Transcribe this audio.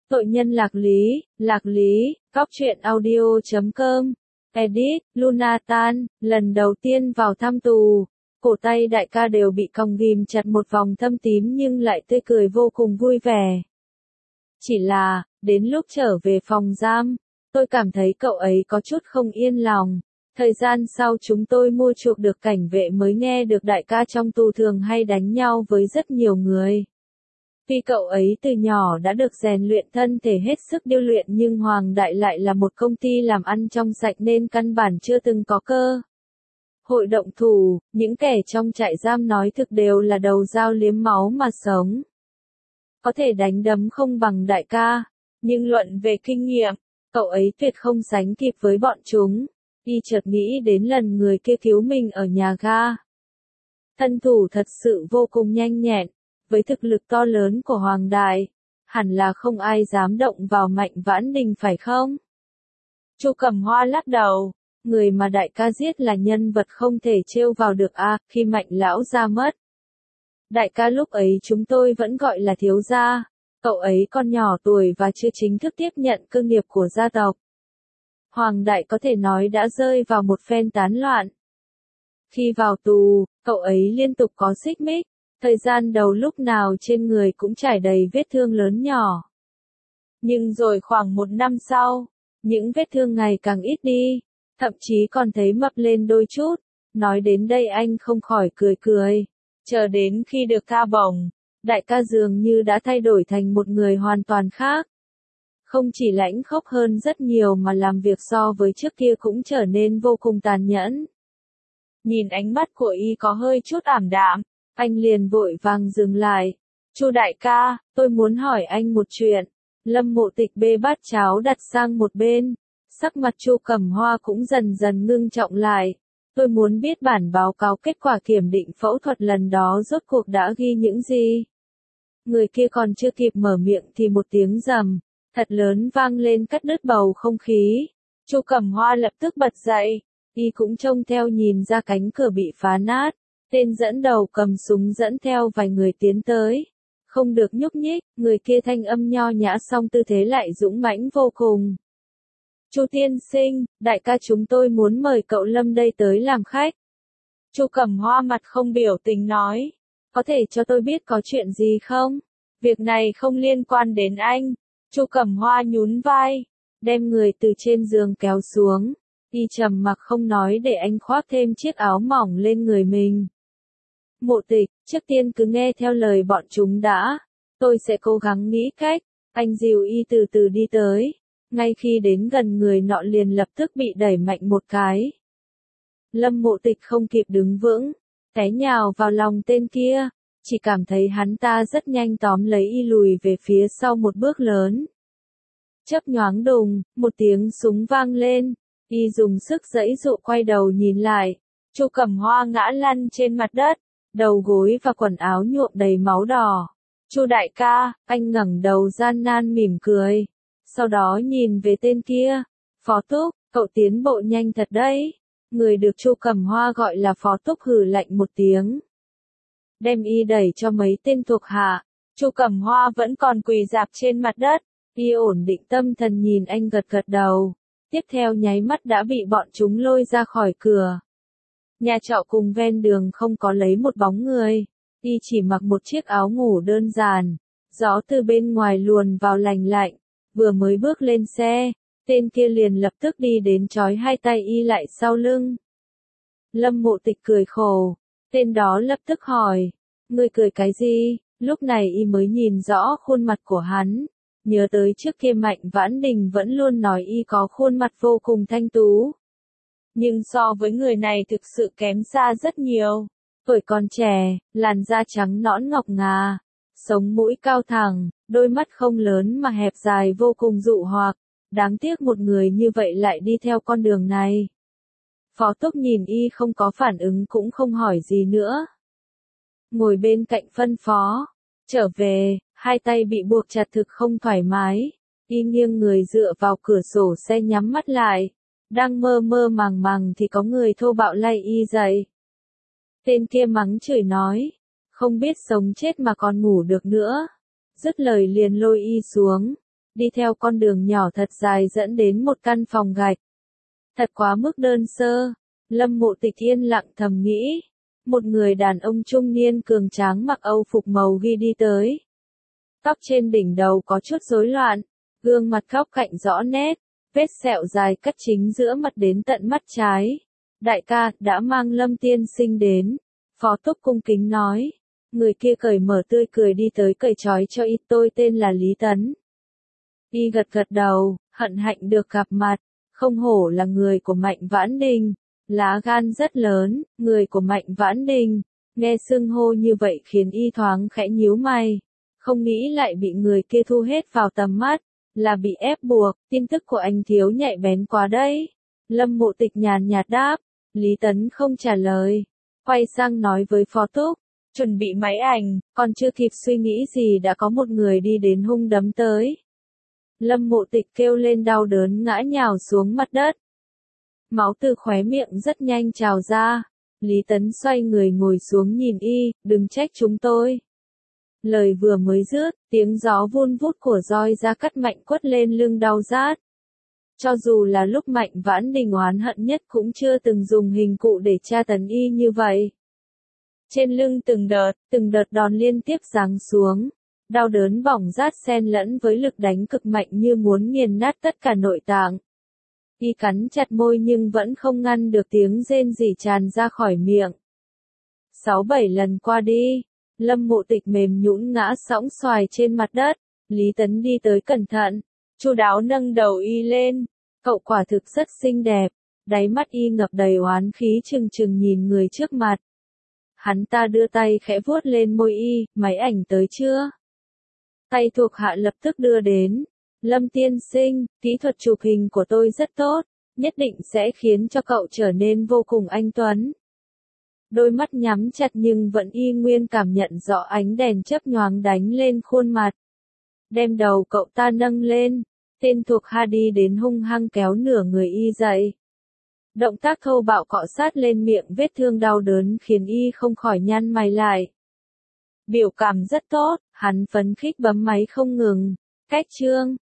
Tội nhân Lạc Lý, Cóc truyện audio.com, edit, Lunatan, lần đầu tiên vào thăm tù, cổ tay đại ca đều bị còng ghim chặt một vòng thâm tím nhưng lại tươi cười vô cùng vui vẻ. Chỉ là, đến lúc trở về phòng giam, tôi cảm thấy cậu ấy có chút không yên lòng. Thời gian sau chúng tôi mua chuộc được cảnh vệ mới nghe được đại ca trong tù thường hay đánh nhau với rất nhiều người. Vì cậu ấy từ nhỏ đã được rèn luyện thân thể hết sức điêu luyện nhưng Hoàng Đại lại là một công ty làm ăn trong sạch nên căn bản chưa từng có cơ hội động thủ, những kẻ trong trại giam nói thực đều là đầu dao liếm máu mà sống. Có thể đánh đấm không bằng đại ca, nhưng luận về kinh nghiệm, cậu ấy tuyệt không sánh kịp với bọn chúng. Y chợt nghĩ đến lần người kia cứu mình ở nhà ga. Thân thủ thật sự vô cùng nhanh nhẹn, với thực lực to lớn của Hoàng Đại, hẳn là không ai dám động vào Mạnh Vãn Đình phải không? Chu Cẩm Hoa lắc đầu, người mà đại ca giết là nhân vật không thể trêu vào được khi Mạnh lão ra mất. Đại ca lúc ấy chúng tôi vẫn gọi là thiếu gia, cậu ấy còn nhỏ tuổi và chưa chính thức tiếp nhận cơ nghiệp của gia tộc. Hoàng Đại có thể nói đã rơi vào một phen tán loạn. Khi vào tù, cậu ấy liên tục có xích mích, thời gian đầu lúc nào trên người cũng trải đầy vết thương lớn nhỏ. Nhưng rồi khoảng 1 năm sau, những vết thương ngày càng ít đi, thậm chí còn thấy mập lên đôi chút. Nói đến đây anh không khỏi cười cười. Chờ đến khi được tha bổng, đại ca dường như đã thay đổi thành một người hoàn toàn khác. Không chỉ lãnh khốc hơn rất nhiều mà làm việc so với trước kia cũng trở nên vô cùng tàn nhẫn. Nhìn ánh mắt của y có hơi chút ảm đạm, anh liền vội vàng dừng lại. Chu đại ca, tôi muốn hỏi anh một chuyện. Lâm Mộ Tịch bê bát cháo đặt sang một bên, sắc mặt Chu Cẩm Hoa cũng dần dần ngưng trọng lại. Tôi muốn biết bản báo cáo kết quả kiểm định phẫu thuật lần đó rốt cuộc đã ghi những gì. Người kia còn chưa kịp mở miệng thì một tiếng rầm thật lớn vang lên cắt đứt bầu không khí. Chu Cẩm Hoa lập tức bật dậy, y cũng trông theo nhìn ra cánh cửa bị phá nát, tên dẫn đầu cầm súng dẫn theo vài người tiến tới. Không được nhúc nhích, người kia thanh âm nho nhã song tư thế lại dũng mãnh vô cùng. Chu tiên sinh, đại ca chúng tôi muốn mời cậu Lâm đây tới làm khách. Chu Cẩm Hoa mặt không biểu tình nói, có thể cho tôi biết có chuyện gì không? Việc này không liên quan đến anh. Chu Cẩm Hoa nhún vai, đem người từ trên giường kéo xuống, y trầm mặc không nói để anh khoác thêm chiếc áo mỏng lên người mình. Mộ Tịch, trước tiên cứ nghe theo lời bọn chúng đã, tôi sẽ cố gắng nghĩ cách. Anh dìu y từ từ đi tới, ngay khi đến gần người nọ liền lập tức bị đẩy mạnh một cái. Lâm Mộ Tịch không kịp đứng vững, té nhào vào lòng tên kia, chỉ cảm thấy hắn ta rất nhanh tóm lấy y lùi về phía sau một bước lớn. Chớp nhoáng đùng, một tiếng súng vang lên, y dùng sức giãy giụa quay đầu nhìn lại, Chu Cẩm Hoa ngã lăn trên mặt đất, đầu gối và quần áo nhuộm đầy máu đỏ. Chu đại ca, anh ngẩng đầu gian nan mỉm cười, sau đó nhìn về tên kia, Phó Túc, cậu tiến bộ nhanh thật đấy. Người được Chu Cẩm Hoa gọi là Phó Túc hừ lạnh một tiếng, đem y đẩy cho mấy tên thuộc hạ. Chu Cẩm Hoa vẫn còn quỳ rạp trên mặt đất, y ổn định tâm thần nhìn anh gật gật đầu, tiếp theo nháy mắt đã bị bọn chúng lôi ra khỏi cửa. Nhà trọ cùng ven đường không có lấy một bóng người, y chỉ mặc một chiếc áo ngủ đơn giản, gió từ bên ngoài luồn vào lành lạnh, vừa mới bước lên xe, tên kia liền lập tức đi đến trói hai tay y lại sau lưng. Lâm Mộ Tịch cười khổ, tên đó lập tức hỏi, ngươi cười cái gì? Lúc này y mới nhìn rõ khuôn mặt của hắn, nhớ tới trước kia Mạnh Vãn Đình vẫn luôn nói y có khuôn mặt vô cùng thanh tú. Nhưng so với người này thực sự kém xa rất nhiều. Tuổi còn trẻ, làn da trắng nõn ngọc ngà, sống mũi cao thẳng, đôi mắt không lớn mà hẹp dài vô cùng dụ hoặc. Đáng tiếc một người như vậy lại đi theo con đường này. Phó Túc nhìn y không có phản ứng cũng không hỏi gì nữa. Ngồi bên cạnh phân phó, trở về, hai tay bị buộc chặt thực không thoải mái, y nghiêng người dựa vào cửa sổ xe nhắm mắt lại, đang mơ mơ màng màng thì có người thô bạo lay y dậy. Tên kia mắng chửi nói, không biết sống chết mà còn ngủ được nữa, dứt lời liền lôi y xuống, đi theo con đường nhỏ thật dài dẫn đến một căn phòng gạch. Thật quá mức đơn sơ, Lâm Mộ Tịch yên lặng thầm nghĩ. Một người đàn ông trung niên cường tráng mặc âu phục màu ghi đi tới. Tóc trên đỉnh đầu có chút rối loạn, gương mặt góc cạnh rõ nét, vết sẹo dài cắt chính giữa mặt đến tận mắt trái. Đại ca, đã mang Lâm tiên sinh đến. Phó Túc cung kính nói. Người kia cởi mở tươi cười đi tới cởi trói cho y, tôi tên là Lý Tấn. Y gật gật đầu, hận hạnh được gặp mặt, không hổ là người của Mạnh Vãn Đình, lá gan rất lớn, người của Mạnh Vãn Đình, nghe xưng hô như vậy khiến y thoáng khẽ nhíu mày, không nghĩ lại bị người kia thu hết vào tầm mắt, là bị ép buộc, tin tức của anh thiếu nhạy bén quá đấy. Lâm Mộ Tịch nhàn nhạt đáp, Lý Tấn không trả lời, quay sang nói với Phó Túc, chuẩn bị máy ảnh, còn chưa kịp suy nghĩ gì đã có một người đi đến hung đấm tới. Lâm Mộ Tịch kêu lên đau đớn ngã nhào xuống mặt đất. Máu từ khóe miệng rất nhanh trào ra. Lý Tấn xoay người ngồi xuống nhìn y, đừng trách chúng tôi. Lời vừa mới dứt, tiếng gió vun vút của roi ra cắt Mạnh quất lên lưng đau rát. Cho dù là lúc Mạnh Vãn Đình oán hận nhất cũng chưa từng dùng hình cụ để tra tấn y như vậy. Trên lưng từng đợt đòn liên tiếp giáng xuống. Đau đớn bỏng rát xen lẫn với lực đánh cực mạnh như muốn nghiền nát tất cả nội tạng. Y cắn chặt môi nhưng vẫn không ngăn được tiếng rên rỉ tràn ra khỏi miệng. 6-7 lần qua đi, Lâm Mộ Tịch mềm nhũn ngã sõng xoài trên mặt đất. Lý Tấn đi tới cẩn thận, chu đáo nâng đầu y lên. Cậu quả thực rất xinh đẹp, đáy mắt y ngập đầy oán khí trừng trừng nhìn người trước mặt. Hắn ta đưa tay khẽ vuốt lên môi y, máy ảnh tới chưa? Tay thuộc hạ lập tức đưa đến. Lâm tiên sinh, kỹ thuật chụp hình của tôi rất tốt, nhất định sẽ khiến cho cậu trở nên vô cùng anh tuấn. Đôi mắt nhắm chặt nhưng vẫn y nguyên cảm nhận rõ ánh đèn chớp nhoáng đánh lên khuôn mặt. Đem đầu cậu ta nâng lên, tên thuộc hạ đi đến hung hăng kéo nửa người y dậy. Động tác thô bạo cọ sát lên miệng vết thương đau đớn khiến y không khỏi nhăn mày lại. Biểu cảm rất tốt, hắn phấn khích bấm máy không ngừng. Cách chương